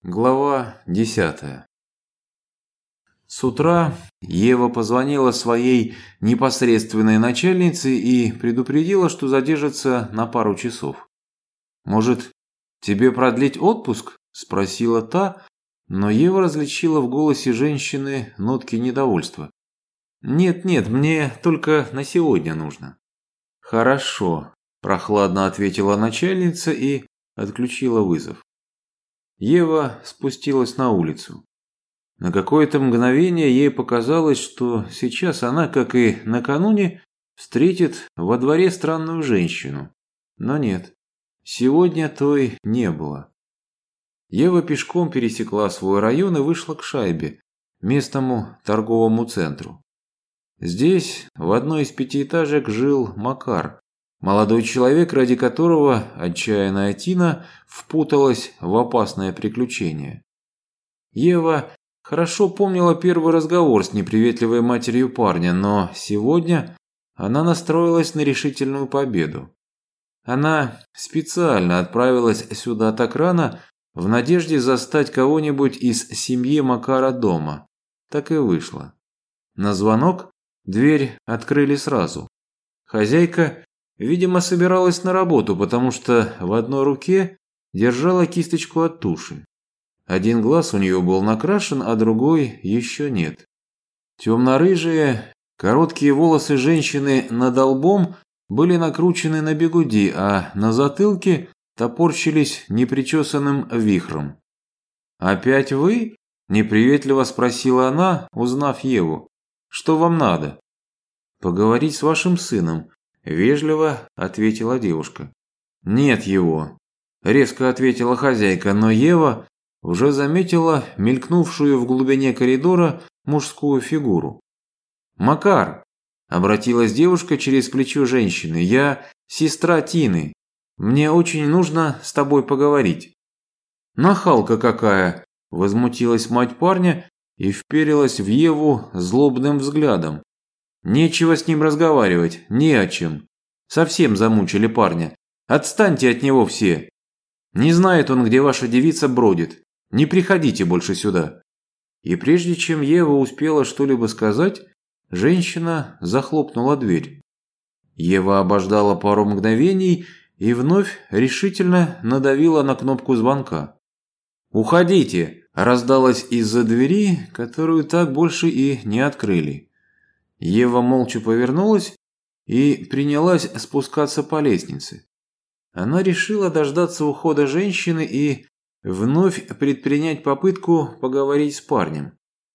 Глава 10. С утра Ева позвонила своей непосредственной начальнице и предупредила, что задержится на пару часов. «Может, тебе продлить отпуск?» – спросила та, но Ева различила в голосе женщины нотки недовольства. «Нет, мне только на сегодня нужно». «Хорошо», – прохладно ответила начальница и отключила вызов. Ева спустилась на улицу. На какое-то мгновение ей показалось, что сейчас она, как и накануне, встретит во дворе странную женщину. Но нет, сегодня той не было. Ева пешком пересекла свой район и вышла к шайбе, местному торговому центру. Здесь, в одной из пятиэтажек, жил Макар. Молодой человек, ради которого отчаянная Тина впуталась в опасное приключение. Ева хорошо помнила первый разговор с неприветливой матерью парня, но сегодня она настроилась на решительную победу. Она специально отправилась сюда так рано, в надежде застать кого-нибудь из семьи Макара дома. Так и вышло. На звонок дверь открыли сразу. Хозяйка, видимо, собиралась на работу, потому что в одной руке держала кисточку от туши. Один глаз у нее был накрашен, а другой еще нет. Темно-рыжие, короткие волосы женщины над лбом были накручены на бигуди, а на затылке топорщились непричесанным вихром. «Опять вы?» – неприветливо спросила она, узнав Еву. «Что вам надо?» «Поговорить с вашим сыном», – вежливо ответила девушка. «Нет его», – резко ответила хозяйка, но Ева уже заметила мелькнувшую в глубине коридора мужскую фигуру. «Макар!» – обратилась девушка через плечо женщины. «Я сестра Тины. Мне очень нужно с тобой поговорить». «Нахалка какая!» – возмутилась мать парня и вперилась в Еву злобным взглядом. «Нечего с ним разговаривать, не о чем. Совсем замучили парня. Отстаньте от него все. Не знает он, где ваша девица бродит. Не приходите больше сюда». И прежде чем Ева успела что-либо сказать, женщина захлопнула дверь. Ева обождала пару мгновений и вновь решительно надавила на кнопку звонка. «Уходите!» – раздалось из-за двери, которую так больше и не открыли. Ева молча повернулась и принялась спускаться по лестнице. Она решила дождаться ухода женщины и вновь предпринять попытку поговорить с парнем.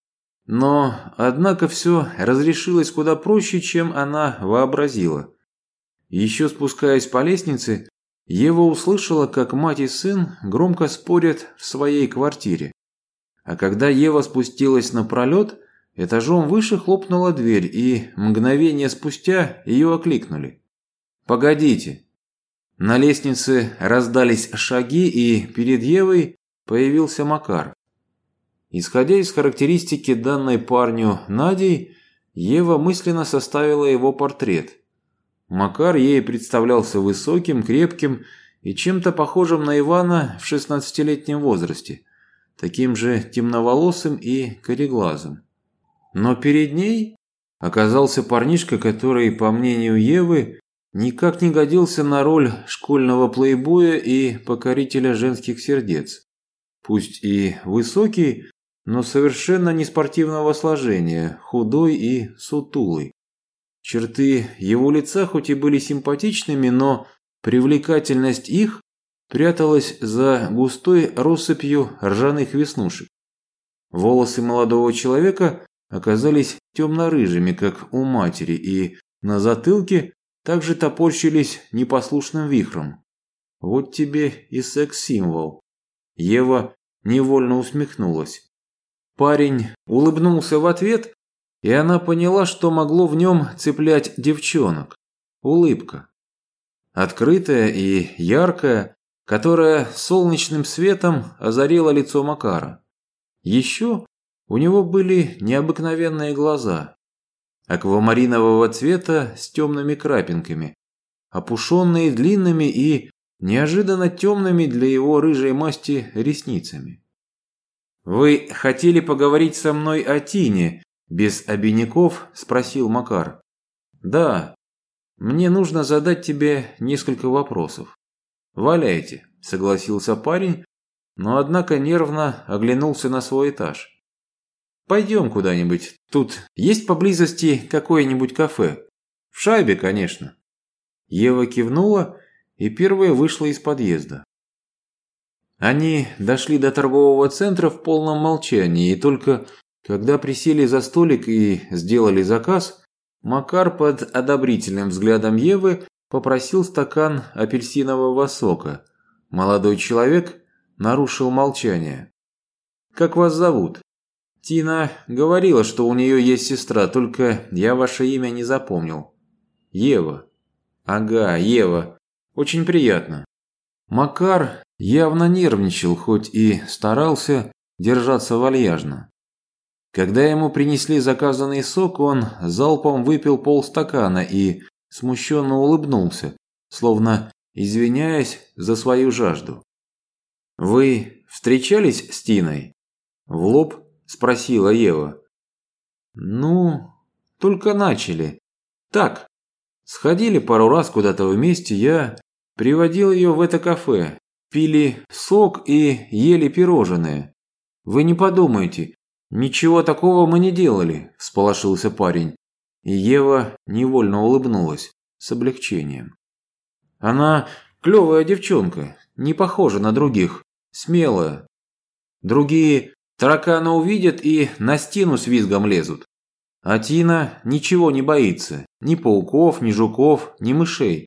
Но, однако, все разрешилось куда проще, чем она вообразила. Еще спускаясь по лестнице, Ева услышала, как мать и сын громко спорят в своей квартире. А когда Ева спустилась на пролет, этажом выше хлопнула дверь, и мгновение спустя ее окликнули. «Погодите!» На лестнице раздались шаги, и перед Евой появился Макар. Исходя из характеристики данной парню Надей, Ева мысленно составила его портрет. Макар ей представлялся высоким, крепким и чем-то похожим на Ивана в 16-летнем возрасте, таким же темноволосым и кореглазым. Но перед ней оказался парнишка, который, по мнению Евы, никак не годился на роль школьного плейбоя и покорителя женских сердец. Пусть и высокий, но совершенно не спортивного сложения, худой и сутулый. Черты его лица хоть и были симпатичными, но привлекательность их пряталась за густой россыпью ржаных веснушек. Волосы молодого человека оказались темно-рыжими, как у матери, и на затылке также топорщились непослушным вихром. Вот тебе и секс-символ. Ева невольно усмехнулась. Парень улыбнулся в ответ, и она поняла, что могло в нем цеплять девчонок. Улыбка. Открытая и яркая, которая солнечным светом озарила лицо Макара. Еще у него были необыкновенные глаза, аквамаринового цвета с темными крапинками, опушенные длинными и неожиданно темными для его рыжей масти ресницами. «Вы хотели поговорить со мной о Тине?» Без обиняков спросил Макар. «Да. Мне нужно задать тебе несколько вопросов». «Валяйте», согласился парень, но однако нервно оглянулся на свой этаж. «Пойдем куда-нибудь. Тут есть поблизости какое-нибудь кафе? В Шайбе, конечно». Ева кивнула и первая вышла из подъезда. Они дошли до торгового центра в полном молчании, и только когда присели за столик и сделали заказ, Макар под одобрительным взглядом Евы попросил стакан апельсинового сока. Молодой человек нарушил молчание. «Как вас зовут?» «Тина говорила, что у нее есть сестра, только я ваше имя не запомнил». «Ева». «Ага, Ева. Очень приятно». Макар явно нервничал, хоть и старался держаться вальяжно. Когда ему принесли заказанный сок, он залпом выпил полстакана и смущенно улыбнулся, словно извиняясь за свою жажду. «Вы встречались с Тиной?» – в лоб спросила Ева. «Ну, только начали. Так, сходили пару раз куда-то вместе, я приводил ее в это кафе, пили сок и ели пирожные. Вы не подумайте, ничего такого мы не делали», – всполошился парень. И Ева невольно улыбнулась с облегчением. «Она клевая девчонка, не похожа на других, смелая. Другие таракана увидят и на стену с визгом лезут. А Тина ничего не боится, ни пауков, ни жуков, ни мышей.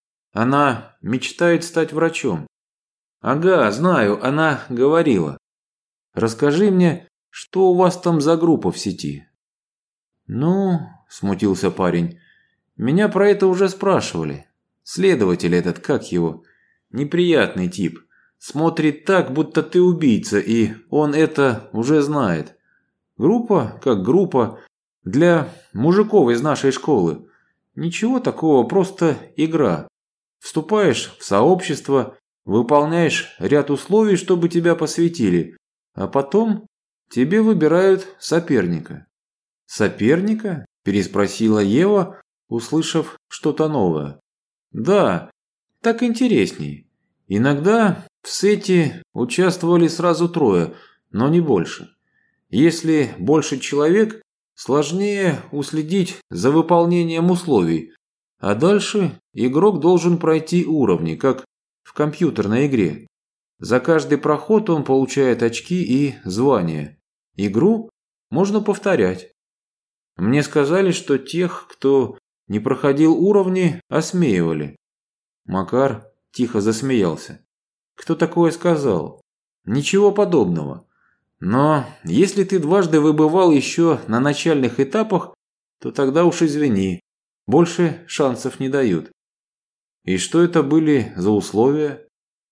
Она мечтает стать врачом». «Ага, знаю, она говорила. Расскажи мне, что у вас там за группа в сети?» «Ну...» – смутился парень. «Меня про это уже спрашивали. Следователь этот, как его? Неприятный тип. Смотрит так, будто ты убийца, и он это уже знает. Группа как группа. Для мужиков из нашей школы. Ничего такого, просто игра. Вступаешь в сообщество, выполняешь ряд условий, чтобы тебя посвятили, а потом тебе выбирают соперника». «Соперника?» – переспросила Ева, услышав что-то новое. «Да, так интересней. Иногда в сете участвовали сразу трое, но не больше. Если больше человек, сложнее уследить за выполнением условий, а дальше игрок должен пройти уровни, как в компьютерной игре. За каждый проход он получает очки и звания. Игру можно повторять. Мне сказали, что тех, кто не проходил уровни, осмеивали». Макар тихо засмеялся. «Кто такое сказал? Ничего подобного. Но если ты дважды выбывал еще на начальных этапах, то тогда уж извини, больше шансов не дают». «И что это были за условия?»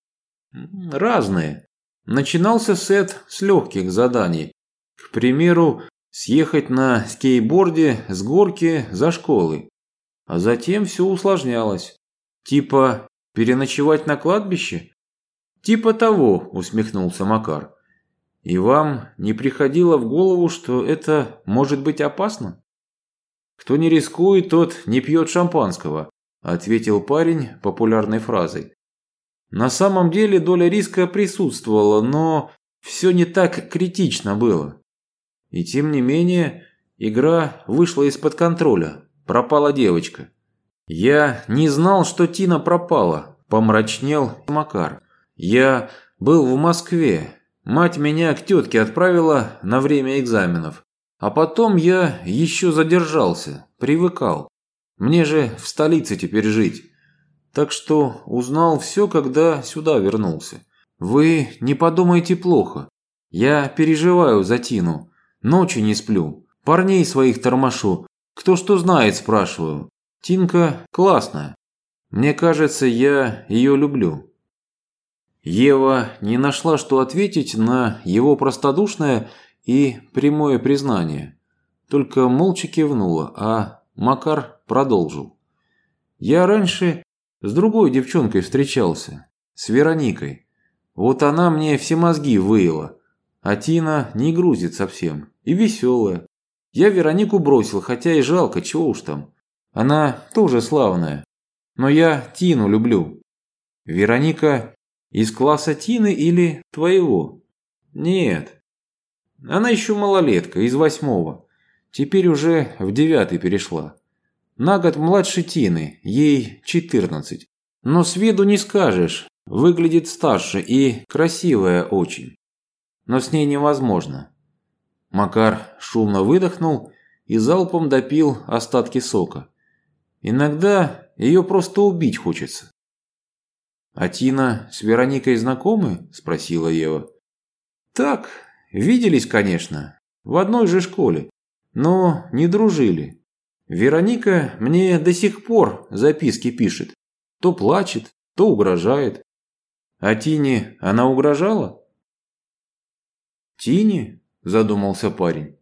«Разные. Начинался сет с легких заданий. К примеру, съехать на скейтборде с горки за школой. А затем все усложнялось. Типа переночевать на кладбище?» «Типа того», усмехнулся Макар. «И вам не приходило в голову, что это может быть опасно?» «Кто не рискует, тот не пьет шампанского», ответил парень популярной фразой. На самом деле доля риска присутствовала, но все не так критично было. И тем не менее, игра вышла из-под контроля. Пропала девочка. «Я не знал, что Тина пропала», – помрачнел Макар. «Я был в Москве. Мать меня к тетке отправила на время экзаменов. А потом я еще задержался, привыкал. Мне же в столице теперь жить. Так что узнал все, когда сюда вернулся. Вы не подумайте плохо. Я переживаю за Тину. Ночи не сплю. Парней своих тормошу. Кто что знает, спрашиваю. Тинка классная. Мне кажется, я ее люблю». Ева не нашла, что ответить на его простодушное и прямое признание. Только молча кивнула, а Макар продолжил. «Я раньше с другой девчонкой встречался, с Вероникой. Вот она мне все мозги выила. А Тина не грузит совсем. И веселая. Я Веронику бросил, хотя и жалко, чего уж там. Она тоже славная. Но я Тину люблю. Вероника из класса Тины или твоего? Нет. Она еще малолетка, из 8-го. Теперь уже в 9-й перешла. На год младше Тины, ей 14. Но с виду не скажешь, выглядит старше и красивая очень. Но с ней невозможно. Макар шумно выдохнул и залпом допил остатки сока. Иногда ее просто убить хочется. «А Тина с Вероникой знакомы?» – спросила Ева. «Так, виделись, конечно, в одной же школе, но не дружили. Вероника мне до сих пор записки пишет. То плачет, то угрожает. А Тине она угрожала?» «Тине?» – задумался парень.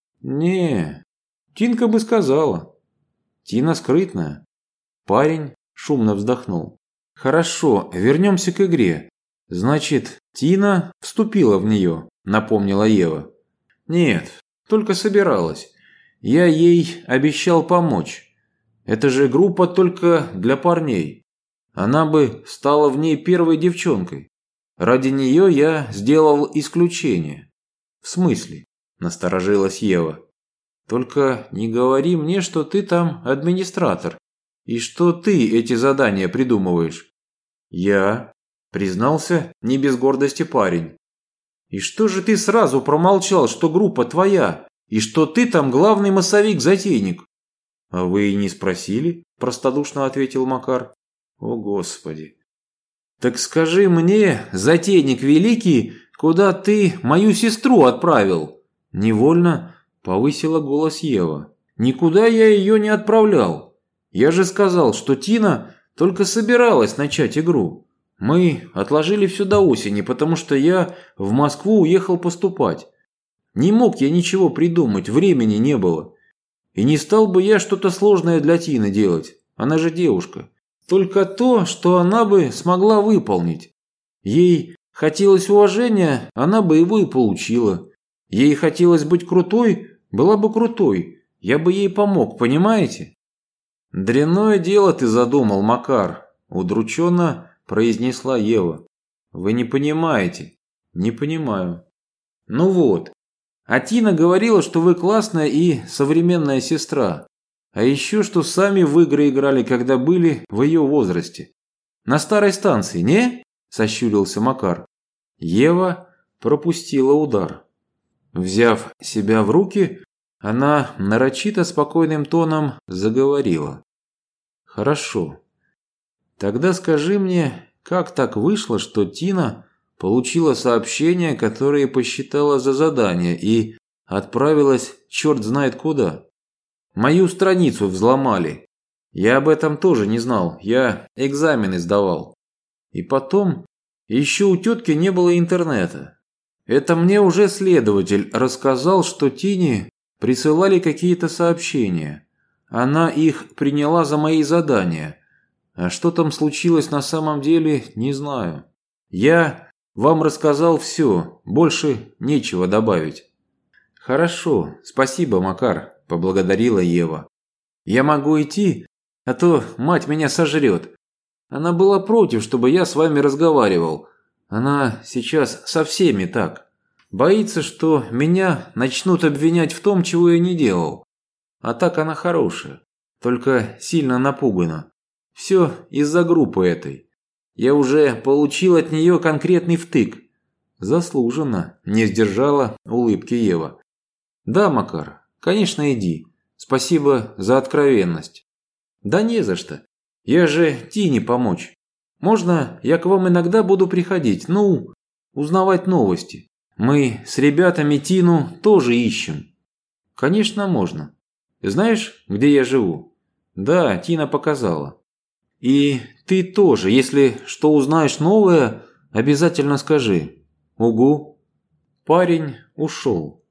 «Не, Тинка бы сказала. Тина скрытная». Парень шумно вздохнул. «Хорошо, вернемся к игре. Значит, Тина вступила в нее», – напомнила Ева. «Нет, только собиралась. Я ей обещал помочь. Это же группа только для парней. Она бы стала в ней первой девчонкой. Ради нее я сделал исключение». «В смысле?» – насторожилась Ева. «Только не говори мне, что ты там администратор, и что ты эти задания придумываешь». «Я?» – признался не без гордости парень. «И что же ты сразу промолчал, что группа твоя, и что ты там главный массовик-затейник?» «А вы и не спросили?» – простодушно ответил Макар. «О, Господи!» «Так скажи мне, затейник великий, куда ты мою сестру отправил?» Невольно повысила голос Ева. «Никуда я ее не отправлял. Я же сказал, что Тина только собиралась начать игру. Мы отложили все до осени, потому что я в Москву уехал поступать. Не мог я ничего придумать, времени не было. И не стал бы я что-то сложное для Тины делать. Она же девушка. Только то, что она бы смогла выполнить. Ей хотелось уважения, она бы его и получила. Ей хотелось быть крутой, была бы крутой. Я бы ей помог, понимаете?» «Дрянное дело ты задумал, Макар», – удрученно произнесла Ева. «Вы не понимаете». «Не понимаю». «Ну вот. А Тина говорила, что вы классная и современная сестра. А еще, что сами в игры играли, когда были в ее возрасте. На старой станции, не?» – сощурился Макар. Ева пропустила удар. Взяв себя в руки, она нарочито спокойным тоном заговорила. «Хорошо. Тогда скажи мне, как так вышло, что Тина получила сообщения, которые посчитала за задание, и отправилась черт знает куда? Мою страницу взломали. Я об этом тоже не знал, я экзамены сдавал. И потом, еще у тетки не было интернета. Это мне уже следователь рассказал, что Тине присылали какие-то сообщения. Она их приняла за мои задания. А что там случилось на самом деле, не знаю. Я вам рассказал все, больше нечего добавить». «Хорошо, спасибо, Макар», – поблагодарила Ева. «Я могу идти, а то мать меня сожрет. Она была против, чтобы я с вами разговаривал. Она сейчас со всеми так. Боится, что меня начнут обвинять в том, чего я не делал. А так она хорошая, только сильно напугана. Все из-за группы этой. Я уже получил от нее конкретный втык». «Заслуженно», – не сдержала улыбки Ева. «Да, Макар, конечно, иди. Спасибо за откровенность». «Да не за что. Я же Тине помочь. Можно я к вам иногда буду приходить, узнавать новости? Мы с ребятами Тину тоже ищем». «Конечно, можно. Знаешь, где я живу?» «Да, Тина показала». «И ты тоже, если что узнаешь новое, обязательно скажи». «Угу». Парень ушел.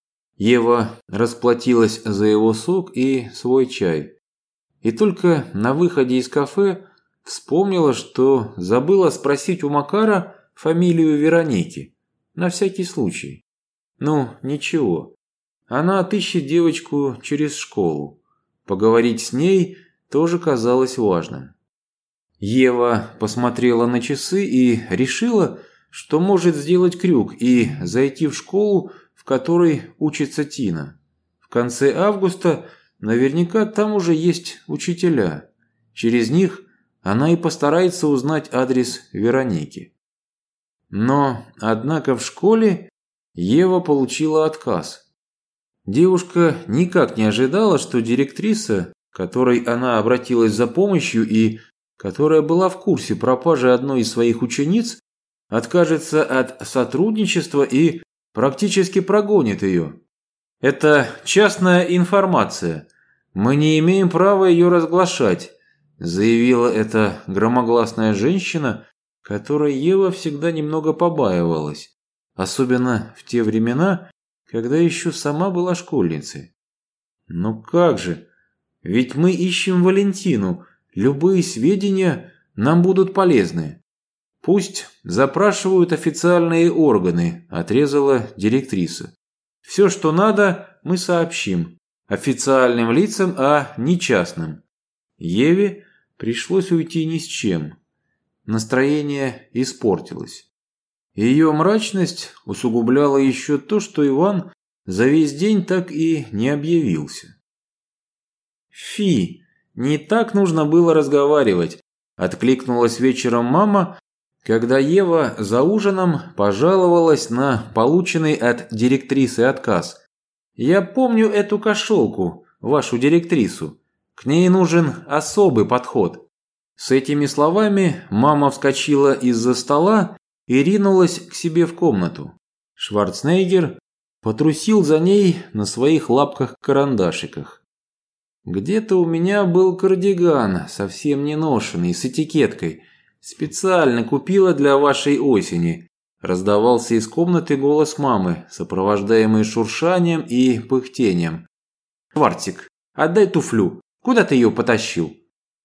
Ева расплатилась за его сок и свой чай. И только на выходе из кафе вспомнила, что забыла спросить у Макара фамилию Вероники. На всякий случай. Ну, ничего. Она отыщет девочку через школу. Поговорить с ней тоже казалось важным. Ева посмотрела на часы и решила, что может сделать крюк и зайти в школу, в которой учится Тина. В конце августа наверняка там уже есть учителя. Через них она и постарается узнать адрес Вероники. Но, однако, в школе Ева получила отказ. Девушка никак не ожидала, что директриса, к которой она обратилась за помощью и которая была в курсе пропажи одной из своих учениц, откажется от сотрудничества и практически прогонит ее. «Это частная информация. Мы не имеем права ее разглашать», заявила эта громогласная женщина, которой Ева всегда немного побаивалась, особенно в те времена, когда еще сама была школьницей. «Ну как же? Ведь мы ищем Валентину. Любые сведения нам будут полезны». «Пусть запрашивают официальные органы», – отрезала директриса. «Все, что надо, мы сообщим. Официальным лицам, а не частным». Еве пришлось уйти ни с чем. Настроение испортилось. Ее мрачность усугубляла еще то, что Иван за весь день так и не объявился. «Фи, не так нужно было разговаривать», – откликнулась вечером мама, когда Ева за ужином пожаловалась на полученный от директрисы отказ. «Я помню эту кошелку, вашу директрису. К ней нужен особый подход». С этими словами мама вскочила из-за стола и ринулась к себе в комнату. Шварценеггер потрусил за ней на своих лапках-карандашиках. «Где-то у меня был кардиган, совсем не ношенный, с этикеткой. Специально купила для вашей осени», – раздавался из комнаты голос мамы, сопровождаемый шуршанием и пыхтением. «Шварцик, отдай туфлю. Куда ты ее потащил?»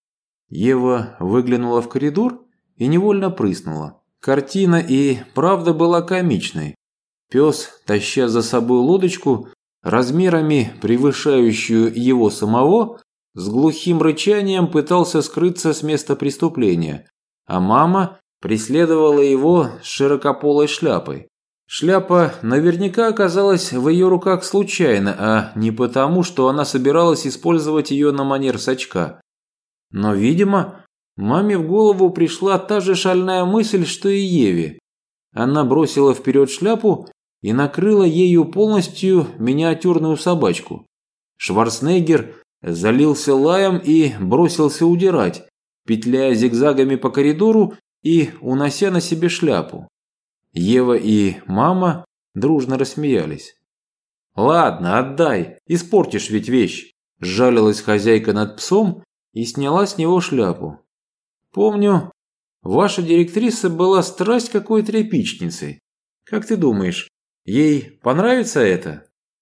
Ева выглянула в коридор и невольно прыснула. Картина и правда была комичной. Пес, таща за собой лодочку, размерами превышающую его самого, с глухим рычанием пытался скрыться с места преступления, а мама преследовала его с широкополой шляпой. Шляпа наверняка оказалась в ее руках случайно, а не потому, что она собиралась использовать ее на манер сачка. Но, видимо, маме в голову пришла та же шальная мысль, что и Еве. Она бросила вперед шляпу и накрыла ею полностью миниатюрную собачку. Шварценеггер залился лаем и бросился удирать, петляя зигзагами по коридору и унося на себе шляпу. Ева и мама дружно рассмеялись. «Ладно, отдай, испортишь ведь вещь», – сжалилась хозяйка над псом и сняла с него шляпу. «Помню, ваша директриса была страсть какой тряпичницей. Как ты думаешь, ей понравится это?»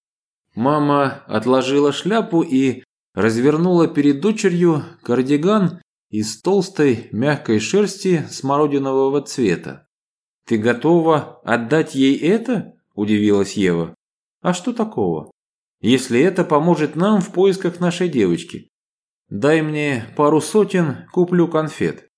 Мама отложила шляпу и развернула перед дочерью кардиган из толстой мягкой шерсти смородинового цвета. «Ты готова отдать ей это?» – удивилась Ева. «А что такого? Если это поможет нам в поисках нашей девочки. Дай мне пару сотен, куплю конфет».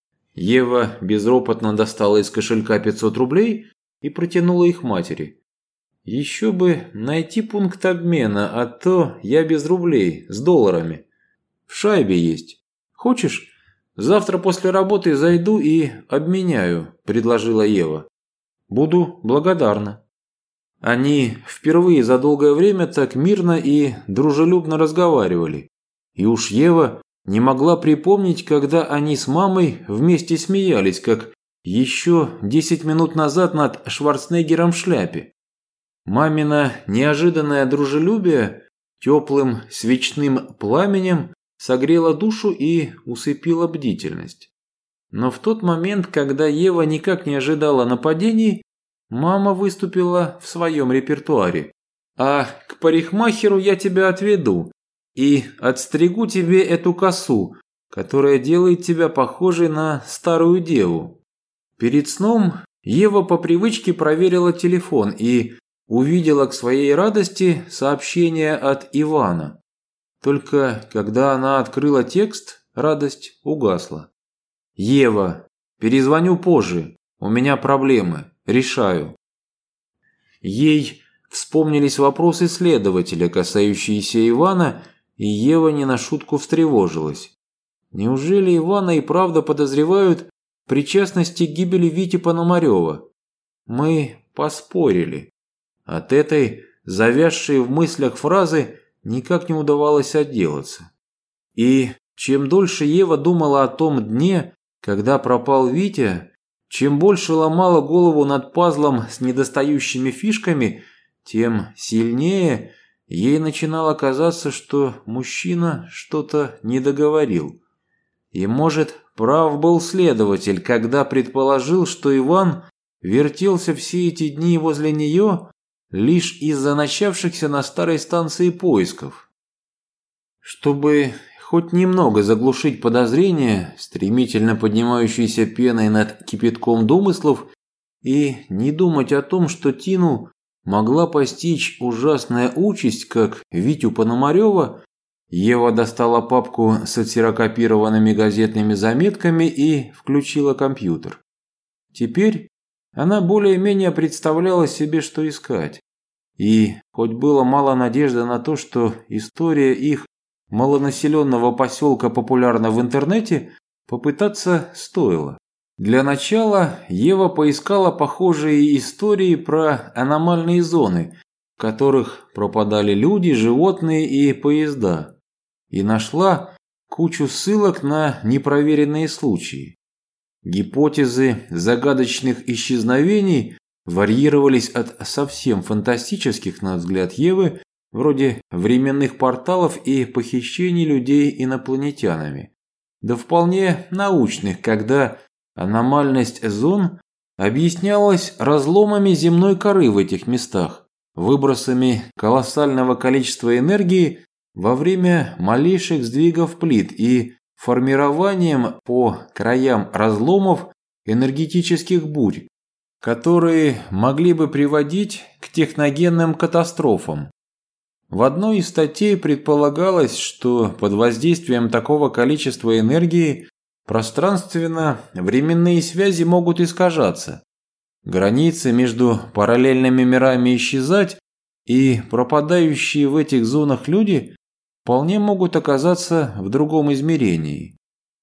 Ева безропотно достала из кошелька 500 рублей и протянула их матери. «Еще бы найти пункт обмена, а то я без рублей, с долларами. В шайбе есть. Хочешь? Завтра после работы зайду и обменяю», – предложила Ева. «Буду благодарна». Они впервые за долгое время так мирно и дружелюбно разговаривали. И уж Ева не могла припомнить, когда они с мамой вместе смеялись, как еще 10 минут назад над Шварценеггером в шляпе. Мамино неожиданное дружелюбие теплым свечным пламенем согрело душу и усыпило бдительность. Но в тот момент, когда Ева никак не ожидала нападений, мама выступила в своем репертуаре. «А к парикмахеру я тебя отведу и отстригу тебе эту косу, которая делает тебя похожей на старую деву. Перед сном Ева по привычке проверила телефон и увидела к своей радости сообщение от Ивана. Только когда она открыла текст, радость угасла. «Ева, перезвоню позже. У меня проблемы. Решаю». Ей вспомнились вопросы следователя, касающиеся Ивана, и Ева не на шутку встревожилась. Неужели Ивана и правда подозревают в причастности к гибели Вити Пономарева? Мы поспорили. От этой завязшей в мыслях фразы никак не удавалось отделаться. И чем дольше Ева думала о том дне, когда пропал Витя, чем больше ломала голову над пазлом с недостающими фишками, тем сильнее ей начинало казаться, что мужчина что-то не договорил. И, может, прав был следователь, когда предположил, что Иван вертелся все эти дни возле нее лишь из-за начавшихся на старой станции поисков. Чтобы хоть немного заглушить подозрения, стремительно поднимающиеся пеной над кипятком домыслов, и не думать о том, что Тину могла постичь ужасная участь, как Витю Пономарева, Ева достала папку с отсерокопированными газетными заметками и включила компьютер. Теперь она более-менее представляла себе, что искать. И хоть было мало надежды на то, что история их малонаселенного поселка популярна в интернете, попытаться стоило. Для начала Ева поискала похожие истории про аномальные зоны, в которых пропадали люди, животные и поезда, и нашла кучу ссылок на непроверенные случаи. Гипотезы загадочных исчезновений варьировались от совсем фантастических, на взгляд Евы, вроде временных порталов и похищений людей инопланетянами, до вполне научных, когда аномальность зон объяснялась разломами земной коры в этих местах, выбросами колоссального количества энергии во время малейших сдвигов плит и формированием по краям разломов энергетических бурь, которые могли бы приводить к техногенным катастрофам. В одной из статей предполагалось, что под воздействием такого количества энергии пространственно-временные связи могут искажаться, границы между параллельными мирами исчезать, и пропадающие в этих зонах люди вполне могут оказаться в другом измерении.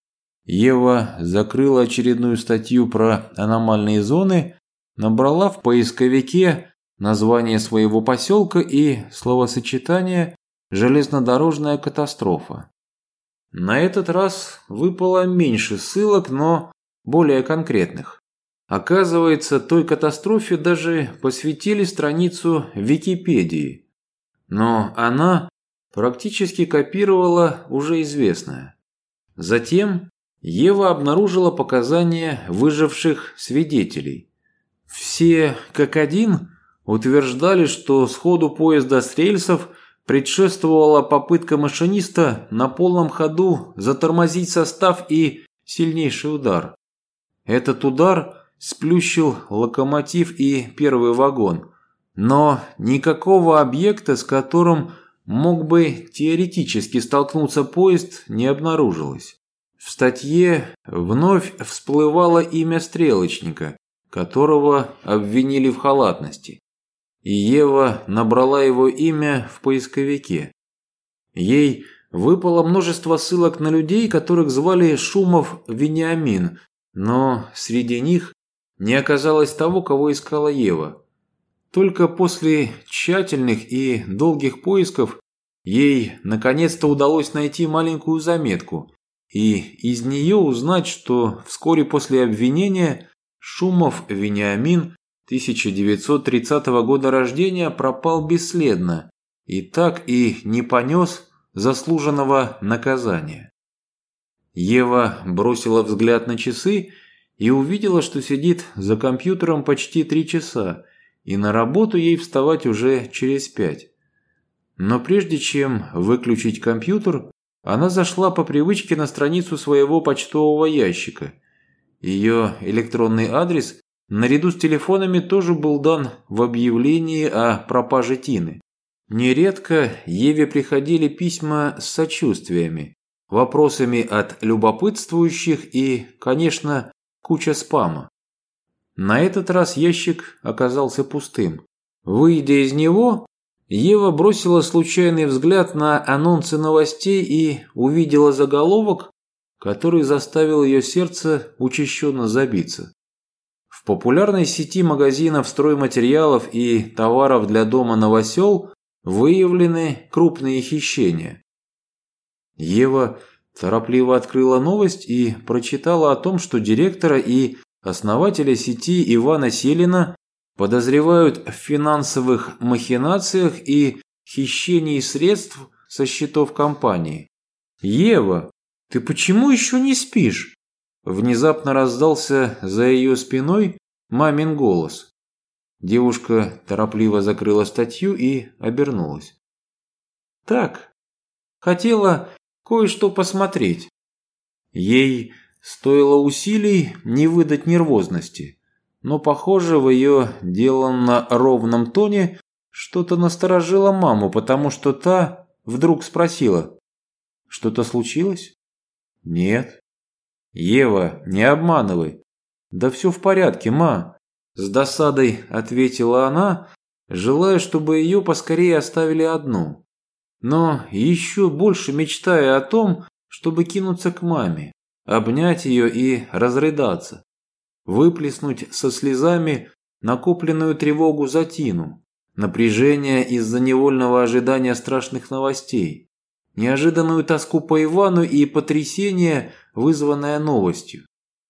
Ева закрыла очередную статью про аномальные зоны, набрала в поисковике название своего поселка и словосочетание «железнодорожная катастрофа». На этот раз выпало меньше ссылок, но более конкретных. Оказывается, той катастрофе даже посвятили страницу Википедии. Но она практически копировала уже известное. Затем Ева обнаружила показания выживших свидетелей. Все как один утверждали, что сходу поезда с рельсов предшествовала попытка машиниста на полном ходу затормозить состав и сильнейший удар. Этот удар сплющил локомотив и первый вагон, но никакого объекта, с которым мог бы теоретически столкнуться поезд, не обнаружилось. В статье вновь всплывало имя стрелочника, которого обвинили в халатности. И Ева набрала его имя в поисковике. Ей выпало множество ссылок на людей, которых звали Шумов Вениамин, но среди них не оказалось того, кого искала Ева. Только после тщательных и долгих поисков ей наконец-то удалось найти маленькую заметку и из нее узнать, что вскоре после обвинения Шумов Вениамин 1930 года рождения пропал бесследно и так и не понес заслуженного наказания. Ева бросила взгляд на часы и увидела, что сидит за компьютером почти 3 часа, и на работу ей вставать уже через 5. Но прежде чем выключить компьютер, она зашла по привычке на страницу своего почтового ящика. Ее электронный адрес наряду с телефонами тоже был дан в объявлении о пропаже Тины. Нередко Еве приходили письма с сочувствиями, вопросами от любопытствующих и, конечно, куча спама. На этот раз ящик оказался пустым. Выйдя из него, Ева бросила случайный взгляд на анонсы новостей и увидела заголовок, который заставил ее сердце учащенно забиться. В популярной сети магазинов стройматериалов и товаров для дома «Новосел» выявлены крупные хищения. Ева торопливо открыла новость и прочитала о том, что директора и основателя сети Ивана Селина подозревают в финансовых махинациях и хищении средств со счетов компании. «Ева, ты почему еще не спишь?» Внезапно раздался за ее спиной мамин голос. Девушка торопливо закрыла статью и обернулась. «Так, хотела кое-что посмотреть». Ей стоило усилий не выдать нервозности, но, похоже, в ее деланно ровном тоне что-то насторожило маму, потому что та вдруг спросила: «Что-то случилось?» «Нет». «Ева, не обманывай». «Да все в порядке, ма», – с досадой ответила она, желая, чтобы ее поскорее оставили одну, но еще больше мечтая о том, чтобы кинуться к маме, обнять ее и разрыдаться, выплеснуть со слезами накопленную тревогу за Тину, напряжение из-за невольного ожидания страшных новостей, неожиданную тоску по Ивану и потрясение, вызванное новостью.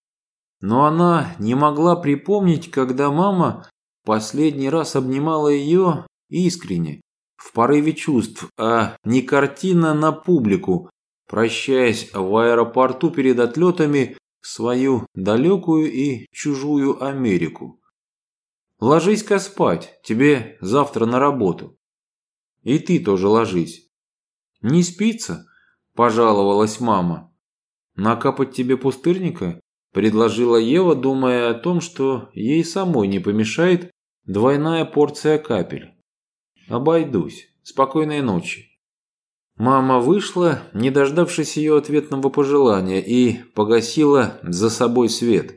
Но она не могла припомнить, когда мама последний раз обнимала ее искренне, в порыве чувств, а не картина на публику, прощаясь в аэропорту перед отлетами в свою далекую и чужую Америку. «Ложись-ка спать, тебе завтра на работу. И ты тоже ложись». «Не спится?» – пожаловалась мама. «Накапать тебе пустырника?» – предложила Ева, думая о том, что ей самой не помешает двойная порция капель. «Обойдусь. Спокойной ночи». Мама вышла, не дождавшись ее ответного пожелания, и погасила за собой свет.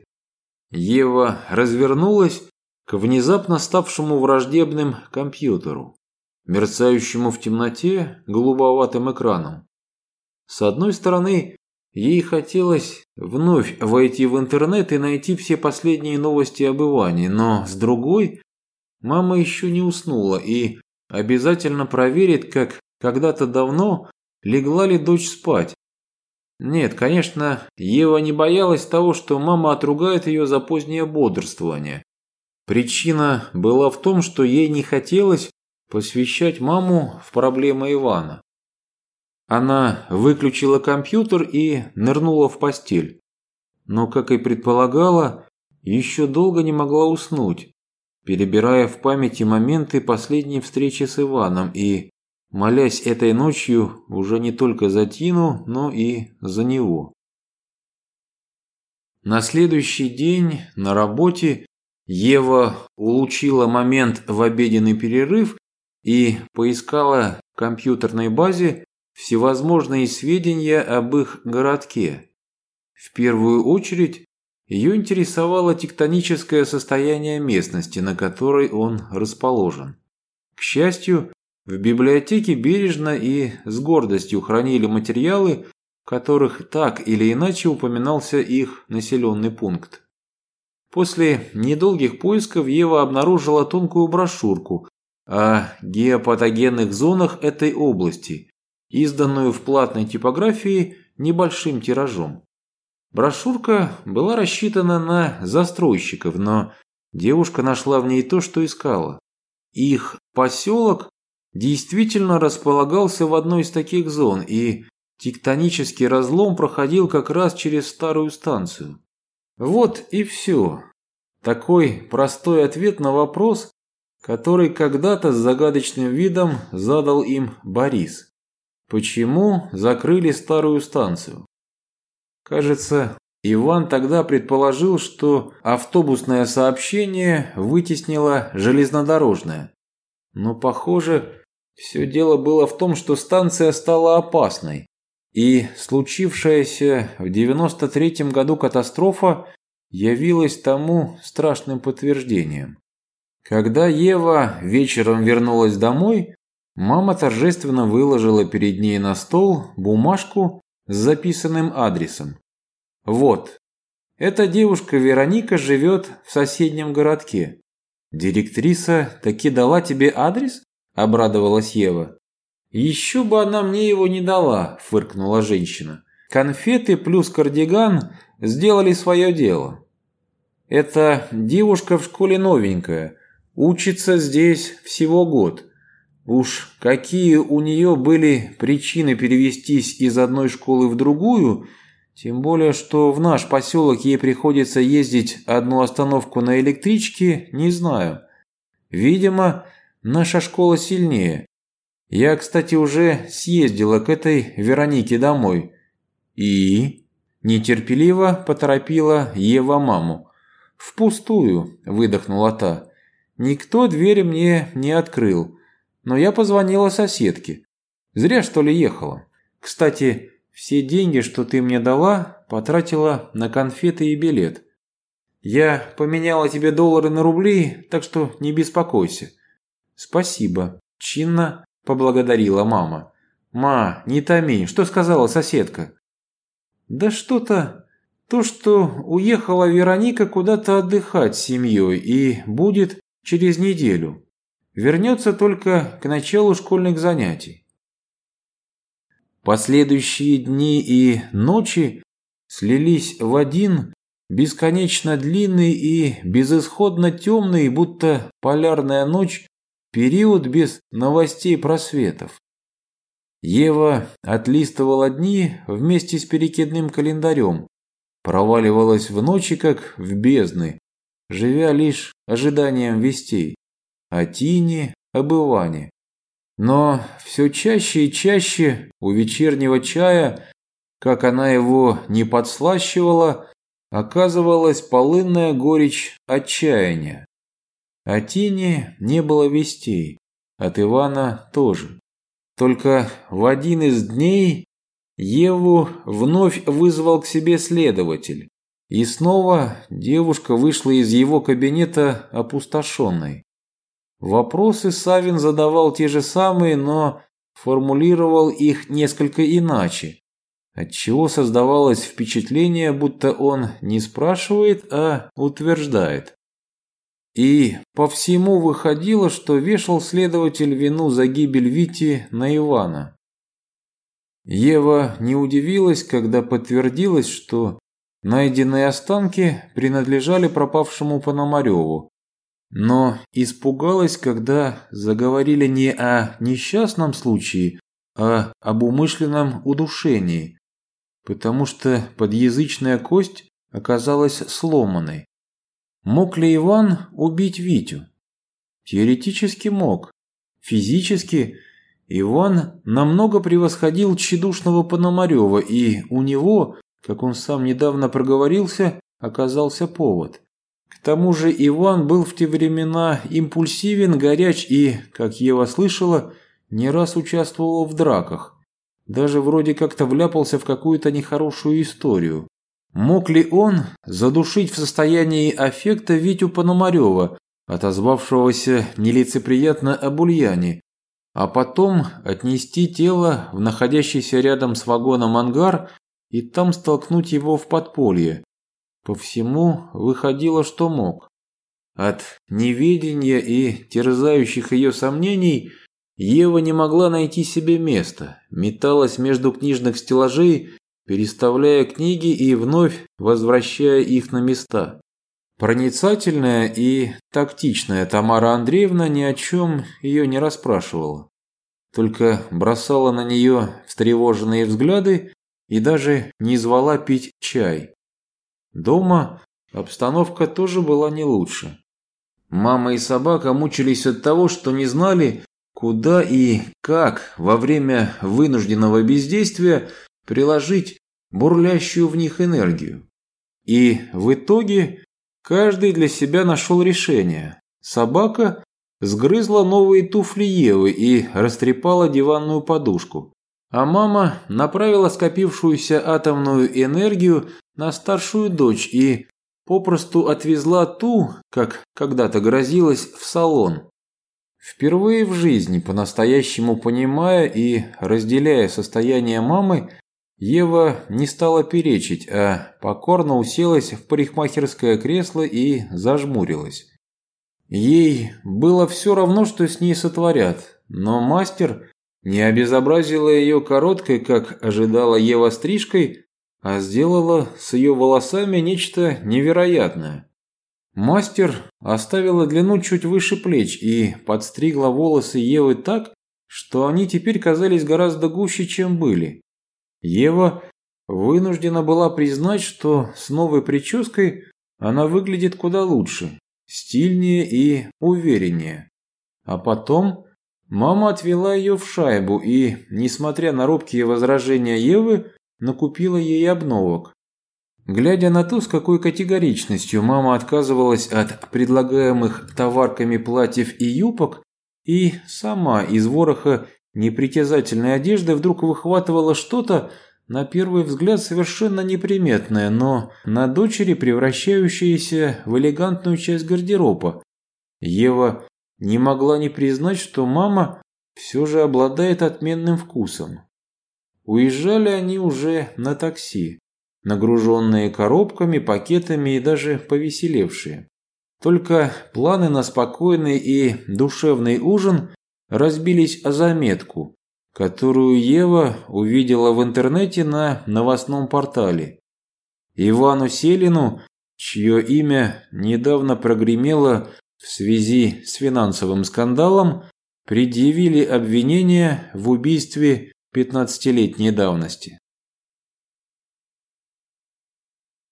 Ева развернулась к внезапно ставшему враждебным компьютеру, мерцающему в темноте голубоватым экраном. С одной стороны, ей хотелось вновь войти в интернет и найти все последние новости об Иване, но с другой, мама еще не уснула и обязательно проверит, как когда-то давно легла ли дочь спать. Нет, конечно, Ева не боялась того, что мама отругает ее за позднее бодрствование. Причина была в том, что ей не хотелось посвящать маму в проблемы Ивана. Она выключила компьютер и нырнула в постель. Но, как и предполагала, еще долго не могла уснуть, перебирая в памяти моменты последней встречи с Иваном и молясь этой ночью уже не только за Тину, но и за него. На следующий день на работе Ева улучила момент в обеденный перерыв и поискала в компьютерной базе всевозможные сведения об их городке. В первую очередь ее интересовало тектоническое состояние местности, на которой он расположен. К счастью, в библиотеке бережно и с гордостью хранили материалы, в которых так или иначе упоминался их населенный пункт. После недолгих поисков Ева обнаружила тонкую брошюрку о геопатогенных зонах этой области, изданную в платной типографии небольшим тиражом. Брошюрка была рассчитана на застройщиков, но девушка нашла в ней то, что искала. Их поселок действительно располагался в одной из таких зон, и тектонический разлом проходил как раз через старую станцию. Вот и все. Такой простой ответ на вопрос, который когда-то с загадочным видом задал им Борис. Почему закрыли старую станцию? Кажется, Иван тогда предположил, что автобусное сообщение вытеснило железнодорожное. Но, похоже, все дело было в том, что станция стала опасной. И случившаяся в 93-м году катастрофа явилась тому страшным подтверждением. Когда Ева вечером вернулась домой, мама торжественно выложила перед ней на стол бумажку с записанным адресом. «Вот, эта девушка Вероника живет в соседнем городке. Директриса таки дала тебе адрес?» – обрадовалась Ева. «Еще бы она мне его не дала», – фыркнула женщина. «Конфеты плюс кардиган сделали свое дело. Эта девушка в школе новенькая, учится здесь всего год. Уж какие у нее были причины перевестись из одной школы в другую, тем более, что в наш поселок ей приходится ездить одну остановку на электричке, не знаю. Видимо, наша школа сильнее. Я, кстати, уже съездила к этой Веронике домой». «И?» – нетерпеливо поторопила Ева маму. «Впустую», – выдохнула та. «Никто дверь мне не открыл, но я позвонила соседке. Зря, что ли, ехала. Кстати, все деньги, что ты мне дала, потратила на конфеты и билет. Я поменяла тебе доллары на рубли, так что не беспокойся». «Спасибо», – чинно поблагодарила мама. «Ма, не томи, что сказала соседка?» «Да что-то... То, что уехала Вероника куда-то отдыхать с семьей и будет через неделю. Вернется только к началу школьных занятий». Последующие дни и ночи слились в один бесконечно длинный и безысходно темный, будто полярная ночь, период без новостей просветов. Ева отлистывала дни вместе с перекидным календарем, проваливалась в ночи, как в бездны, живя лишь ожиданием вестей о Тине, об Иване. Но все чаще и чаще у вечернего чая, как она его не подслащивала, оказывалась полынная горечь отчаяния. О Тине не было вестей, от Ивана тоже. Только в один из дней Еву вновь вызвал к себе следователь, и снова девушка вышла из его кабинета опустошенной. Вопросы Савин задавал те же самые, но формулировал их несколько иначе, отчего создавалось впечатление, будто он не спрашивает, а утверждает. И по всему выходило, что вешал следователь вину за гибель Вити на Ивана. Ева не удивилась, когда подтвердилось, что найденные останки принадлежали пропавшему Пономареву, но испугалась, когда заговорили не о несчастном случае, а об умышленном удушении, потому что подъязычная кость оказалась сломанной. Мог ли Иван убить Витю? Теоретически мог. Физически Иван намного превосходил тщедушного Пономарева, и у него, как он сам недавно проговорился, оказался повод. К тому же Иван был в те времена импульсивен, горяч и, как Ева слышала, не раз участвовал в драках. Даже вроде как-то вляпался в какую-то нехорошую историю. Мог ли он задушить в состоянии аффекта Витю Пономарева, отозвавшегося нелицеприятно об Ульяне, а потом отнести тело в находящийся рядом с вагоном ангар и там столкнуть его в подполье? По всему выходило, что мог. От неведения и терзающих ее сомнений Ева не могла найти себе места, металась между книжных стеллажей, переставляя книги и вновь возвращая их на места. Проницательная и тактичная Тамара Андреевна ни о чем ее не расспрашивала, только бросала на нее встревоженные взгляды и даже не звала пить чай. Дома обстановка тоже была не лучше. Мама и собака мучились от того, что не знали, куда и как во время вынужденного бездействия приложить бурлящую в них энергию. И в итоге каждый для себя нашел решение. Собака сгрызла новые туфли Евы и растрепала диванную подушку. А мама направила скопившуюся атомную энергию на старшую дочь и попросту отвезла ту, как когда-то грозилась, в салон. Впервые в жизни, по-настоящему понимая и разделяя состояние мамы, Ева не стала перечить, а покорно уселась в парикмахерское кресло и зажмурилась. Ей было все равно, что с ней сотворят, но мастер не обезобразила ее короткой, как ожидала Ева, стрижкой, а сделала с ее волосами нечто невероятное. Мастер оставила длину чуть выше плеч и подстригла волосы Евы так, что они теперь казались гораздо гуще, чем были. Ева вынуждена была признать, что с новой прической она выглядит куда лучше, стильнее и увереннее. А потом мама отвела ее в шайбу и, несмотря на робкие возражения Евы, накупила ей обновок. Глядя на то, с какой категоричностью мама отказывалась от предлагаемых товарками платьев и юбок, и сама из вороха непритязательной одежды вдруг выхватывала что-то, на первый взгляд совершенно неприметное, но на дочери превращающееся в элегантную часть гардероба. Ева не могла не признать, что мама все же обладает отменным вкусом. Уезжали они уже на такси, нагруженные коробками, пакетами и даже повеселевшие. Только планы на спокойный и душевный ужин разбились о заметку, которую Ева увидела в интернете на новостном портале. Ивану Селину, чье имя недавно прогремело в связи с финансовым скандалом, предъявили обвинение в убийстве 15-летней давности.